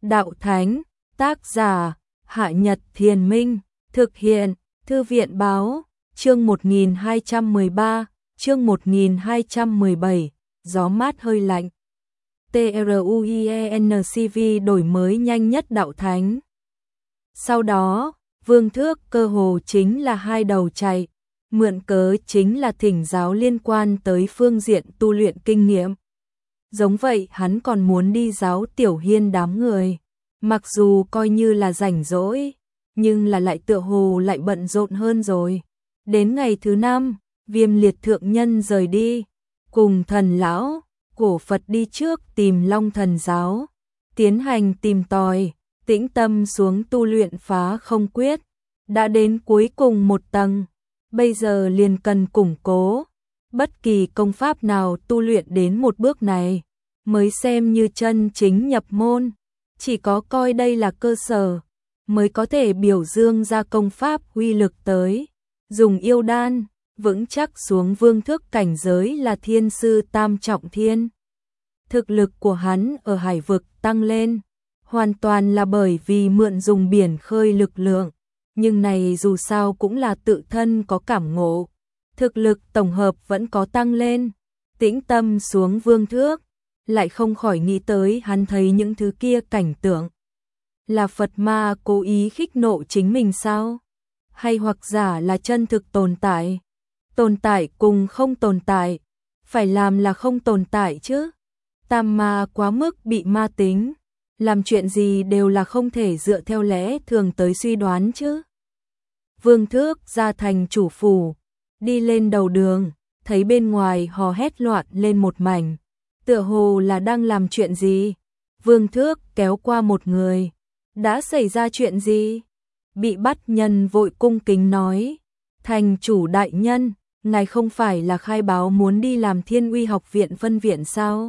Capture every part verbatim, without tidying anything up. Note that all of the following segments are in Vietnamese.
Đạo Thánh, tác giả, Hạ Nhật Thiền Minh, thực hiện, Thư viện Báo, chương một nghìn hai trăm mười ba, chương một nghìn hai trăm mười bảy, gió mát hơi lạnh. TRUIENCV đổi mới nhanh nhất Đạo Thánh. Sau đó, Vương Thước cơ hồ chính là hai đầu chạy, mượn cớ chính là thỉnh giáo liên quan tới phương diện tu luyện kinh nghiệm. Giống vậy hắn còn muốn đi giáo Tiểu Hiên đám người, mặc dù coi như là rảnh rỗi, nhưng là lại tựa hồ lại bận rộn hơn rồi. Đến ngày thứ năm, Viêm Liệt thượng nhân rời đi, cùng Thần lão, Cổ Phật đi trước tìm Long Thần giáo, tiến hành tìm tòi, tĩnh tâm xuống tu luyện phá không quyết, đã đến cuối cùng một tầng, bây giờ liền cần củng cố, bất kỳ công pháp nào tu luyện đến một bước này, mới xem như chân chính nhập môn, chỉ có coi đây là cơ sở, mới có thể biểu dương ra công pháp uy lực tới, dùng yêu đan, vững chắc xuống Vương Thước cảnh giới là thiên sư tam trọng thiên. Thực lực của hắn ở hải vực tăng lên, hoàn toàn là bởi vì mượn dùng biển khơi lực lượng, nhưng này dù sao cũng là tự thân có cảm ngộ, thực lực tổng hợp vẫn có tăng lên, tĩnh tâm xuống Vương Thước, lại không khỏi nghĩ tới hắn thấy những thứ kia cảnh tượng. Là Phật ma cố ý khích nộ chính mình sao? Hay hoặc giả là chân thực tồn tại? Tồn tại cùng không tồn tại, phải làm là không tồn tại chứ. Tam ma quá mức bị ma tính, làm chuyện gì đều là không thể dựa theo lẽ thường tới suy đoán chứ. Vương Thước ra thành chủ phủ, đi lên đầu đường, thấy bên ngoài hò hét loạn lên một mảnh, tựa hồ là đang làm chuyện gì. Vương Thước kéo qua một người, đã xảy ra chuyện gì? Bị bắt nhân vội cung kính nói, thành chủ đại nhân, ngài không phải là khai báo muốn đi làm Thiên Uy học viện phân viện sao?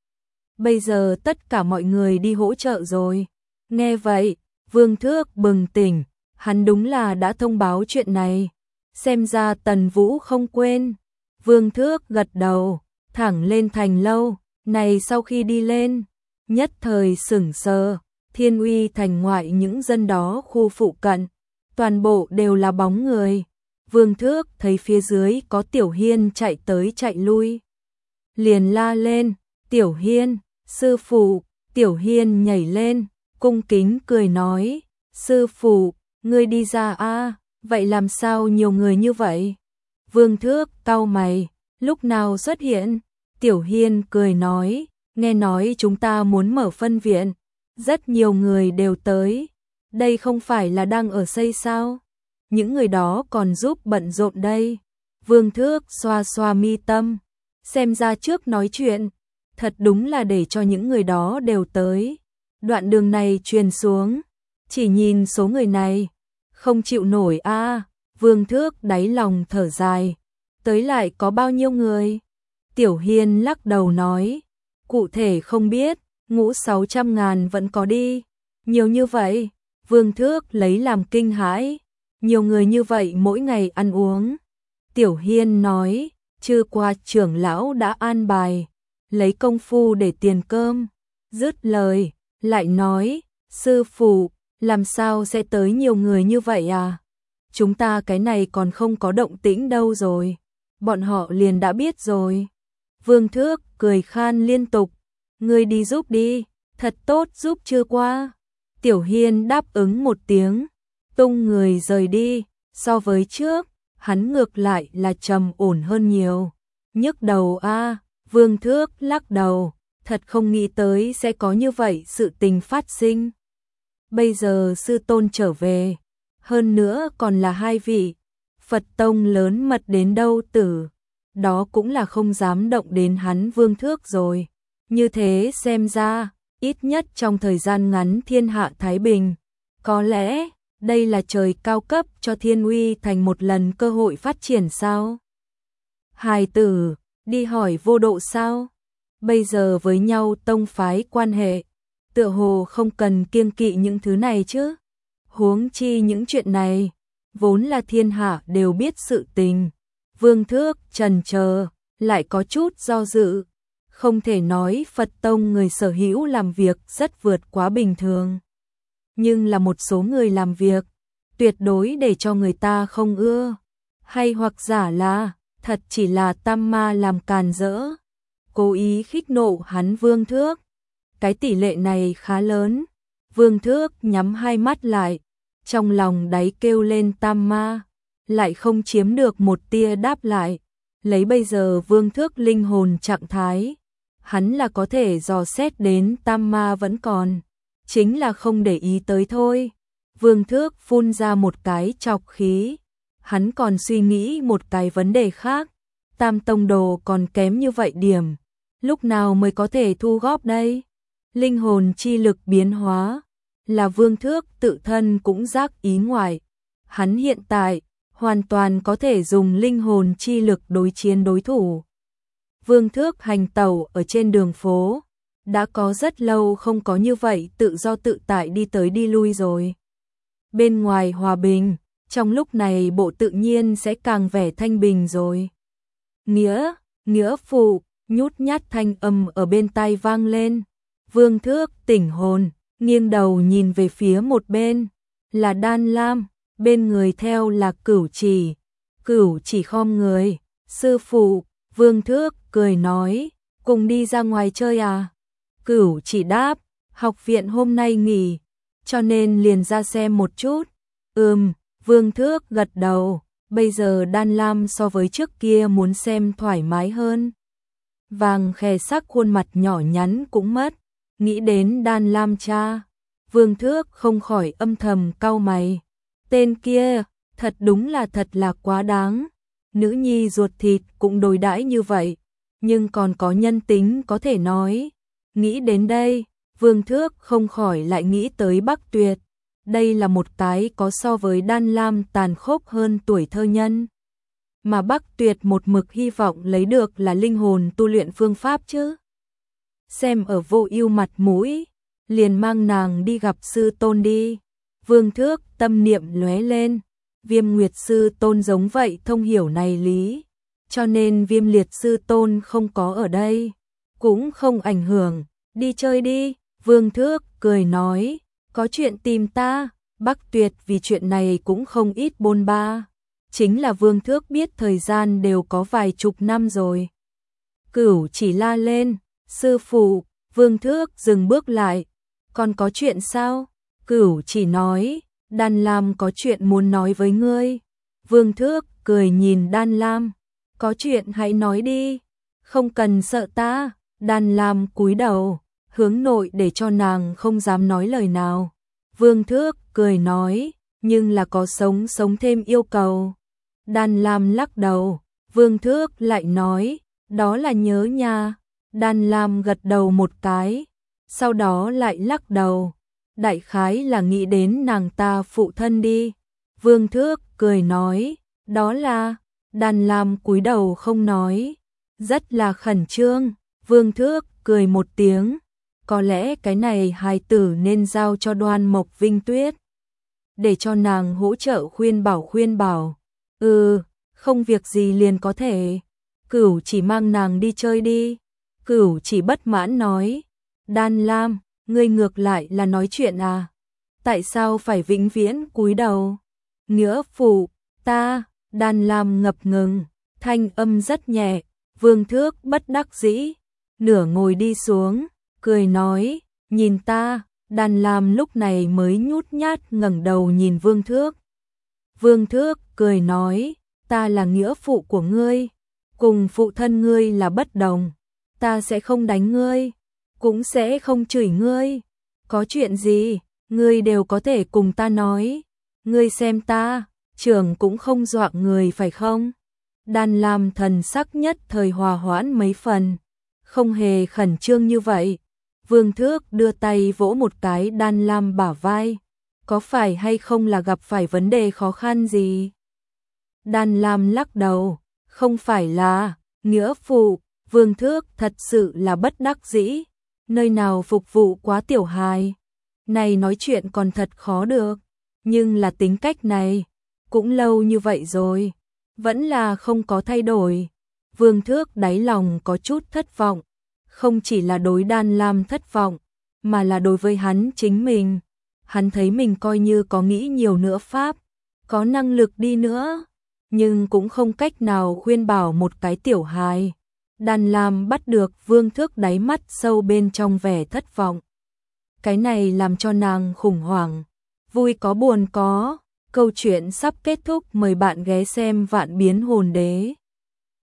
Bây giờ tất cả mọi người đi hỗ trợ rồi. Nghe vậy, Vương Thước bừng tỉnh, hắn đúng là đã thông báo chuyện này. Xem ra Tần Vũ không quên. Vương Thước gật đầu, thẳng lên thành lâu, này sau khi đi lên, nhất thời sửng sờ, Thiên Uy thành ngoại những dân đó khu phụ cận, toàn bộ đều là bóng người. Vương Thước thấy phía dưới có Tiểu Hiên chạy tới chạy lui, liền la lên, Tiểu Hiên, sư phụ. Tiểu Hiên nhảy lên, cung kính cười nói, sư phụ, ngươi đi ra a, vậy làm sao nhiều người như vậy? Vương Thước cau mày, lúc nào xuất hiện? Tiểu Hiên cười nói, nghe nói chúng ta muốn mở phân viện, rất nhiều người đều tới, đây không phải là đang ở xây sao? Những người đó còn giúp bận rộn đây. Vương Thước xoa xoa mi tâm, xem ra trước nói chuyện, thật đúng là để cho những người đó đều tới. Đoạn đường này truyền xuống, chỉ nhìn số người này, không chịu nổi a. Vương Thước đáy lòng thở dài, tới lại có bao nhiêu người? Tiểu Hiên lắc đầu nói, cụ thể không biết, ngũ sáu trăm ngàn vẫn có đi. Nhiều như vậy? Vương Thước lấy làm kinh hãi, nhiều người như vậy mỗi ngày ăn uống. Tiểu Hiên nói, trưa qua trưởng lão đã an bài, lấy công phu để tiền cơm. Dứt lời, lại nói, sư phụ, làm sao sẽ tới nhiều người như vậy à? Chúng ta cái này còn không có động tĩnh đâu rồi, bọn họ liền đã biết rồi. Vương Thước cười khan liên tục, ngươi đi giúp đi, thật tốt giúp chưa qua. Tiểu Hiên đáp ứng một tiếng, tung người rời đi, so với trước, hắn ngược lại là trầm ổn hơn nhiều. Nhức đầu a. Vương Thước lắc đầu, thật không nghĩ tới sẽ có như vậy sự tình phát sinh. Bây giờ sư tôn trở về, hơn nữa còn là hai vị, Phật tông lớn mật đến đâu tử, đó cũng là không dám động đến hắn Vương Thước rồi. Như thế xem ra, ít nhất trong thời gian ngắn thiên hạ thái bình, có lẽ đây là trời cao cấp cho Thiên Uy thành một lần cơ hội phát triển sao? Hài tử, đi hỏi Vô Độ sao? Bây giờ với nhau tông phái quan hệ, tựa hồ không cần kiêng kỵ những thứ này chứ. Huống chi những chuyện này, vốn là thiên hạ đều biết sự tình. Vương Thước chần chờ, lại có chút do dự. Không thể nói Phật tông người sở hữu làm việc rất vượt quá bình thường. Nhưng là một số người làm việc, tuyệt đối để cho người ta không ưa. Hay hoặc giả là, thật chỉ là tam ma làm càn rỡ. Cố ý khích nộ hắn Vương Thước. Cái tỷ lệ này khá lớn. Vương Thước nhắm hai mắt lại, trong lòng đáy kêu lên tam ma, lại không chiếm được một tia đáp lại. Lấy bây giờ Vương Thước linh hồn trạng thái, hắn là có thể dò xét đến tam ma vẫn còn, chính là không để ý tới thôi. Vương Thước phun ra một cái trọc khí, hắn còn suy nghĩ một cái vấn đề khác, tam tông đồ còn kém như vậy điểm, lúc nào mới có thể thu góp đây? Linh hồn chi lực biến hóa, là Vương Thước tự thân cũng giác ý ngoài, hắn hiện tại hoàn toàn có thể dùng linh hồn chi lực đối chiến đối thủ. Vương Thước hành tẩu ở trên đường phố, đã có rất lâu không có như vậy tự do tự tại đi tới đi lui rồi. Bên ngoài hòa bình, trong lúc này bộ tự nhiên sẽ càng vẻ thanh bình rồi. Nghĩa, nghĩa phụ, nhút nhát thanh âm ở bên tai vang lên. Vương Thước tỉnh hồn, nghiêng đầu nhìn về phía một bên, là Đan Lam, bên người theo là Cửu Chỉ. Cửu Chỉ khom người, sư phụ. Vương Thước cười nói, cùng đi ra ngoài chơi à? Cửu Chỉ đáp, học viện hôm nay nghỉ, cho nên liền ra xem một chút. Ừm, Vương Thước gật đầu, bây giờ Đan Lam so với trước kia muốn xem thoải mái hơn. Vàng khè sắc khuôn mặt nhỏ nhắn cũng mất, nghĩ đến Đan Lam cha. Vương Thước không khỏi âm thầm cau mày. Tên kia, thật đúng là thật là quá đáng. Nữ nhi ruột thịt cũng đối đãi như vậy, nhưng còn có nhân tính có thể nói. Nghĩ đến đây, Vương Thước không khỏi lại nghĩ tới Bắc Tuyệt. Đây là một cái có so với Đan Lam tàn khốc hơn tuổi thơ nhân. Mà Bắc Tuyệt một mực hy vọng lấy được là linh hồn tu luyện phương pháp chứ. Xem ở Vô Ưu mặt mũi, liền mang nàng đi gặp sư tôn đi. Vương Thước tâm niệm lóe lên, Viêm Nguyệt sư tôn giống vậy thông hiểu này lý, cho nên Viêm Liệt sư tôn không có ở đây, cũng không ảnh hưởng, đi chơi đi. Vương Thước cười nói, có chuyện tìm ta. Bắc Tuyệt vì chuyện này cũng không ít bôn ba, chính là Vương Thước biết thời gian đều có vài chục năm rồi. Cửu Chỉ la lên, sư phụ. Vương Thước dừng bước lại, còn có chuyện sao? Cửu Chỉ nói, Đan Lam có chuyện muốn nói với ngươi. Vương Thước cười nhìn Đan Lam, có chuyện hãy nói đi, không cần sợ ta. Đan Lam cúi đầu, hướng nội để cho nàng không dám nói lời nào. Vương Thước cười nói, nhưng là có sống sống thêm yêu cầu. Đan Lam lắc đầu, Vương Thước lại nói, đó là nhớ nha. Đan Lam gật đầu một cái, sau đó lại lắc đầu, đại khái là nghĩ đến nàng ta phụ thân đi. Vương Thước cười nói, đó là. Đan Lam cúi đầu không nói, rất là khẩn trương. Vương Thước cười một tiếng, có lẽ cái này hài tử nên giao cho Đoan Mộc Vinh Tuyết, để cho nàng hỗ trợ khuyên bảo khuyên bảo. Ừ, không việc gì liền có thể. Cửu Chỉ mang nàng đi chơi đi. Cửu Chỉ bất mãn nói, Đan Lam, ngươi ngược lại là nói chuyện à? Tại sao phải vĩnh viễn cúi đầu? Nghĩa phụ, ta. Đan Lam ngập ngừng, thanh âm rất nhẹ. Vương Thước bất đắc dĩ, nửa ngồi đi xuống, cười nói, nhìn ta. Đan Lam lúc này mới nhút nhát ngẩng đầu nhìn Vương Thước. Vương Thước cười nói, ta là nghĩa phụ của ngươi, cùng phụ thân ngươi là bất đồng, ta sẽ không đánh ngươi, cũng sẽ không chửi ngươi. Có chuyện gì, ngươi đều có thể cùng ta nói. Ngươi xem ta, trưởng cũng không dọa người phải không? Đan Lam thần sắc nhất thời hòa hoãn mấy phần, không hề khẩn trương như vậy. Vương Thước đưa tay vỗ một cái Đan Lam bả vai, có phải hay không là gặp phải vấn đề khó khăn gì? Đan Lam lắc đầu, không phải là. Nghĩa phụ. Vương Thước thật sự là bất đắc dĩ, nơi nào phục vụ quá tiểu hài, này nói chuyện còn thật khó được, nhưng là tính cách này, cũng lâu như vậy rồi, vẫn là không có thay đổi. Vương Thước đáy lòng có chút thất vọng, không chỉ là đối Đan Lam thất vọng, mà là đối với hắn chính mình. Hắn thấy mình coi như có nghĩ nhiều nữa pháp, có năng lực đi nữa, nhưng cũng không cách nào khuyên bảo một cái tiểu hài. Đan Lam bắt được Vương Thước đáy mắt sâu bên trong vẻ thất vọng. Cái này làm cho nàng khủng hoảng, vui có buồn có. Câu chuyện sắp kết thúc, mời bạn ghé xem Vạn Biến Hồn Đế.